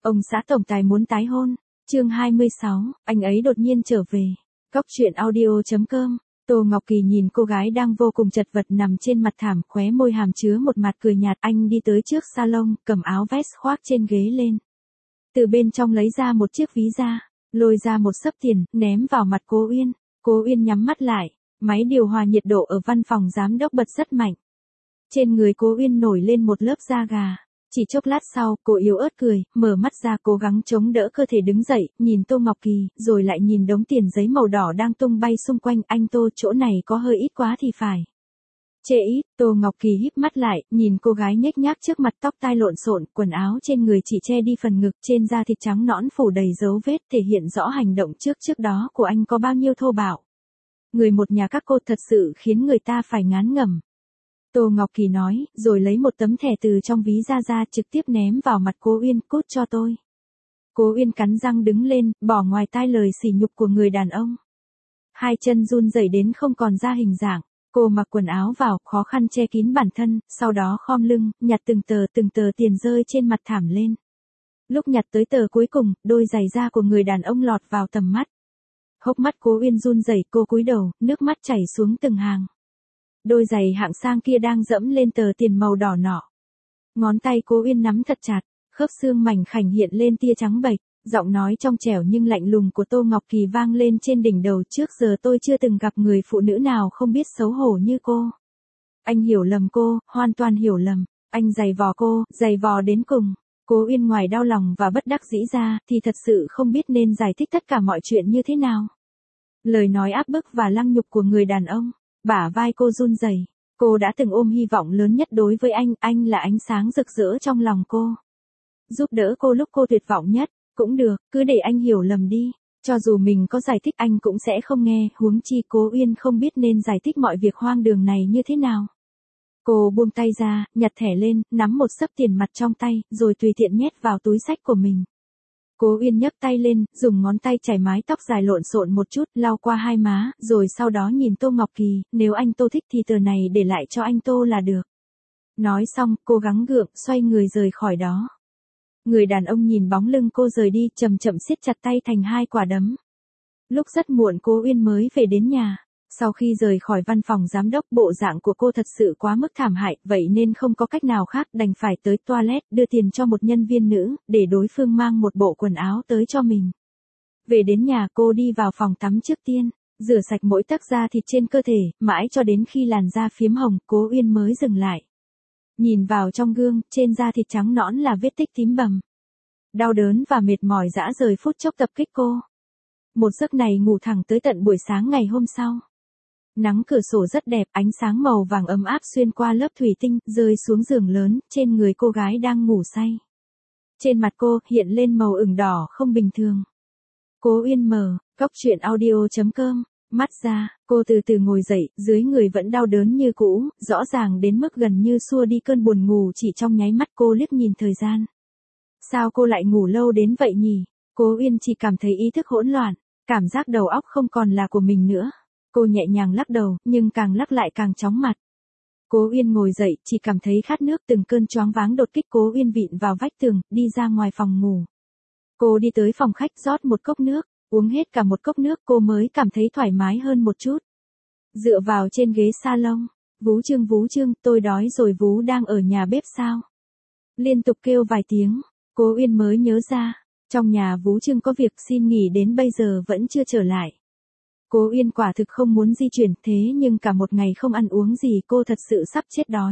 Ông xã tổng tài muốn tái hôn. Chương 26, anh ấy đột nhiên trở về. Cóc truyện audio.com. Tô Ngọc Kỳ nhìn cô gái đang vô cùng chật vật nằm trên mặt thảm, khóe môi hàm chứa một mặt cười nhạt. Anh đi tới trước salon, cầm áo vest khoác trên ghế lên. Từ bên trong lấy ra một chiếc ví da, lôi ra một xấp tiền, ném vào mặt cô Uyên. Cô Uyên nhắm mắt lại, máy điều hòa nhiệt độ ở văn phòng giám đốc bật rất mạnh. Trên người cô Uyên nổi lên một lớp da gà. Chỉ chốc lát sau, cô yếu ớt cười, mở mắt ra cố gắng chống đỡ cơ thể đứng dậy, nhìn Tô Ngọc Kỳ, rồi lại nhìn đống tiền giấy màu đỏ đang tung bay xung quanh. Anh Tô, chỗ này có hơi ít quá thì phải. Chê ít. Tô Ngọc Kỳ híp mắt lại, nhìn cô gái nhếch nhác trước mặt, tóc tai lộn xộn, quần áo trên người chỉ che đi phần ngực, trên da thịt trắng nõn phủ đầy dấu vết, thể hiện rõ hành động trước đó của anh có bao nhiêu thô bạo. Người một nhà các cô thật sự khiến người ta phải ngán ngẩm. Tô Ngọc Kỳ nói, rồi lấy một tấm thẻ từ trong ví ra trực tiếp ném vào mặt cô Uyên, cút cho tôi. Cô Uyên cắn răng đứng lên, bỏ ngoài tai lời sỉ nhục của người đàn ông. Hai chân run rẩy đến không còn ra hình dạng, cô mặc quần áo vào, khó khăn che kín bản thân, sau đó khom lưng, nhặt từng tờ tiền rơi trên mặt thảm lên. Lúc nhặt tới tờ cuối cùng, đôi giày da của người đàn ông lọt vào tầm mắt. Hốc mắt cô Uyên run rẩy, cô cúi đầu, nước mắt chảy xuống từng hàng. Đôi giày hạng sang kia đang dẫm lên tờ tiền màu đỏ nọ. Ngón tay cô Uyên nắm thật chặt, khớp xương mảnh khảnh hiện lên tia trắng bệch, giọng nói trong trẻo nhưng lạnh lùng của Tô Ngọc Kỳ vang lên trên đỉnh đầu. Trước giờ tôi chưa từng gặp người phụ nữ nào không biết xấu hổ như cô. Anh hiểu lầm cô, hoàn toàn hiểu lầm. Anh giày vò cô, giày vò đến cùng. Cô Uyên ngoài đau lòng và bất đắc dĩ ra, thì thật sự không biết nên giải thích tất cả mọi chuyện như thế nào. Lời nói áp bức và lăng nhục của người đàn ông. Bả vai cô run rẩy. Cô đã từng ôm hy vọng lớn nhất đối với anh là ánh sáng rực rỡ trong lòng cô. Giúp đỡ cô lúc cô tuyệt vọng nhất, cũng được, cứ để anh hiểu lầm đi. Cho dù mình có giải thích anh cũng sẽ không nghe, huống chi cô Uyên không biết nên giải thích mọi việc hoang đường này như thế nào. Cô buông tay ra, nhặt thẻ lên, nắm một xấp tiền mặt trong tay, rồi tùy tiện nhét vào túi xách của mình. Cô Uyên nhấc tay lên, dùng ngón tay chải mái tóc dài lộn xộn một chút, lau qua hai má, rồi sau đó nhìn Tô Ngọc Kỳ, nếu anh Tô thích thì tờ này để lại cho anh Tô là được. Nói xong, cô gắng gượng, xoay người rời khỏi đó. Người đàn ông nhìn bóng lưng cô rời đi, chậm chậm siết chặt tay thành hai quả đấm. Lúc rất muộn cô Uyên mới về đến nhà. Sau khi rời khỏi văn phòng giám đốc, bộ dạng của cô thật sự quá mức thảm hại, vậy nên không có cách nào khác, đành phải tới toilet đưa tiền cho một nhân viên nữ, để đối phương mang một bộ quần áo tới cho mình. Về đến nhà cô đi vào phòng tắm trước tiên, rửa sạch mỗi tấc da thịt trên cơ thể, mãi cho đến khi làn da phiếm hồng, cô Uyên mới dừng lại. Nhìn vào trong gương, trên da thịt trắng nõn là vết tích tím bầm. Đau đớn và mệt mỏi dã rời phút chốc tập kích cô. Một giấc này ngủ thẳng tới tận buổi sáng ngày hôm sau. Nắng cửa sổ rất đẹp, ánh sáng màu vàng ấm áp xuyên qua lớp thủy tinh, rơi xuống giường lớn, trên người cô gái đang ngủ say. Trên mặt cô, hiện lên màu ửng đỏ không bình thường. Cô Uyên mở, cóc truyện audio.com, mắt ra, cô từ từ ngồi dậy, dưới người vẫn đau đớn như cũ, rõ ràng đến mức gần như xua đi cơn buồn ngủ chỉ trong nháy mắt. Cô liếc nhìn thời gian. Sao cô lại ngủ lâu đến vậy nhỉ? Cô Uyên chỉ cảm thấy ý thức hỗn loạn, cảm giác đầu óc không còn là của mình nữa. Cô nhẹ nhàng lắc đầu, nhưng càng lắc lại càng chóng mặt. Cô Uyên ngồi dậy, chỉ cảm thấy khát nước, từng cơn choáng váng đột kích. Cô Uyên vịn vào vách tường, đi ra ngoài phòng ngủ. Cô đi tới phòng khách rót một cốc nước, uống hết cả một cốc nước cô mới cảm thấy thoải mái hơn một chút. Dựa vào trên ghế salon, Vú Trương, tôi đói rồi. Vú đang ở nhà bếp sao? Liên tục kêu vài tiếng, cô Uyên mới nhớ ra, trong nhà Vú Trương có việc, xin nghỉ đến bây giờ vẫn chưa trở lại. Cô Uyên quả thực không muốn di chuyển, thế nhưng cả một ngày không ăn uống gì cô thật sự sắp chết đói.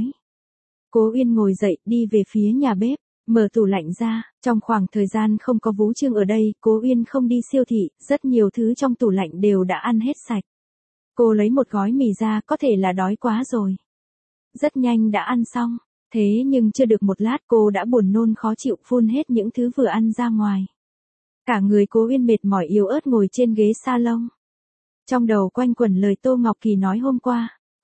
Cô Uyên ngồi dậy, đi về phía nhà bếp, mở tủ lạnh ra, trong khoảng thời gian không có Vú Trương ở đây, cô Uyên không đi siêu thị, rất nhiều thứ trong tủ lạnh đều đã ăn hết sạch. Cô lấy một gói mì ra, có thể là đói quá rồi. Rất nhanh đã ăn xong, thế nhưng chưa được một lát cô đã buồn nôn khó chịu, phun hết những thứ vừa ăn ra ngoài. Cả người cô Uyên mệt mỏi yếu ớt ngồi trên ghế salon. Trong đầu quanh quẩn lời Tô Ngọc Kỳ nói hôm qua,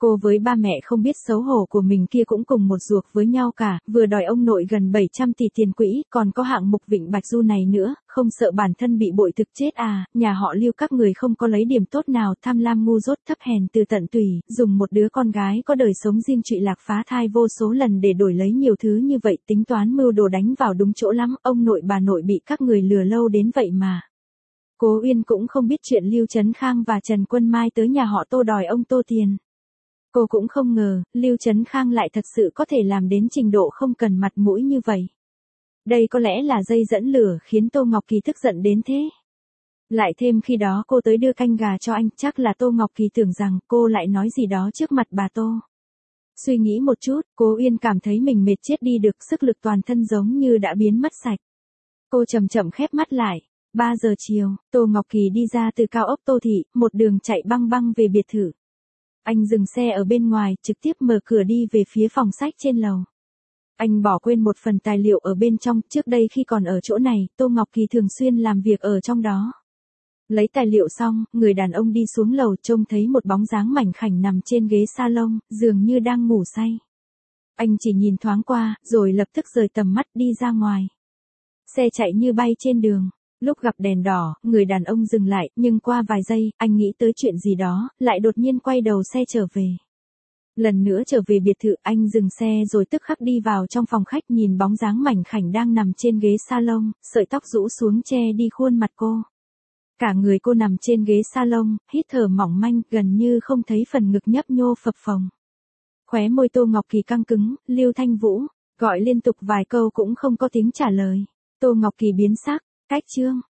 Cô với ba mẹ không biết xấu hổ của mình kia cũng cùng một ruột với nhau cả, vừa đòi ông nội gần 700 tỷ tiền quỹ, còn có hạng mục Vịnh Bạch Du này nữa, không sợ bản thân bị bội thực chết à, nhà họ Lưu các người không có lấy điểm tốt nào, tham lam ngu dốt thấp hèn từ tận tùy, dùng một đứa con gái có đời sống riêng trụy lạc phá thai vô số lần để đổi lấy nhiều thứ như vậy, tính toán mưu đồ đánh vào đúng chỗ lắm, ông nội bà nội bị các người lừa lâu đến vậy mà. Cố Uyên cũng không biết chuyện Lưu Trấn Khang và Trần Quân Mai tới nhà họ Tô đòi ông Tô tiền. Cô cũng không ngờ, Lưu Trấn Khang lại thật sự có thể làm đến trình độ không cần mặt mũi như vậy. Đây có lẽ là dây dẫn lửa khiến Tô Ngọc Kỳ tức giận đến thế. Lại thêm khi đó cô tới đưa canh gà cho anh, chắc là Tô Ngọc Kỳ tưởng rằng cô lại nói gì đó trước mặt bà Tô. Suy nghĩ một chút, Cố Uyên cảm thấy mình mệt chết đi được, sức lực toàn thân giống như đã biến mất sạch. Cô chậm chậm khép mắt lại. 3 giờ chiều, Tô Ngọc Kỳ đi ra từ cao ốc Tô Thị, một đường chạy băng băng về biệt thự. Anh dừng xe ở bên ngoài, trực tiếp mở cửa đi về phía phòng sách trên lầu. Anh bỏ quên một phần tài liệu ở bên trong, trước đây khi còn ở chỗ này, Tô Ngọc Kỳ thường xuyên làm việc ở trong đó. Lấy tài liệu xong, người đàn ông đi xuống lầu trông thấy một bóng dáng mảnh khảnh nằm trên ghế salon, dường như đang ngủ say. Anh chỉ nhìn thoáng qua, rồi lập tức rời tầm mắt đi ra ngoài. Xe chạy như bay trên đường. Lúc gặp đèn đỏ, người đàn ông dừng lại, nhưng qua vài giây, anh nghĩ tới chuyện gì đó, lại đột nhiên quay đầu xe trở về. Lần nữa trở về biệt thự, anh dừng xe rồi tức khắc đi vào trong phòng khách, nhìn bóng dáng mảnh khảnh đang nằm trên ghế salon, sợi tóc rũ xuống che đi khuôn mặt cô. Cả người cô nằm trên ghế salon, hít thở mỏng manh, gần như không thấy phần ngực nhấp nhô phập phồng. Khóe môi Tô Ngọc Kỳ căng cứng, Lưu Thanh Vũ, gọi liên tục vài câu cũng không có tiếng trả lời. Tô Ngọc Kỳ biến sắc, cách chương.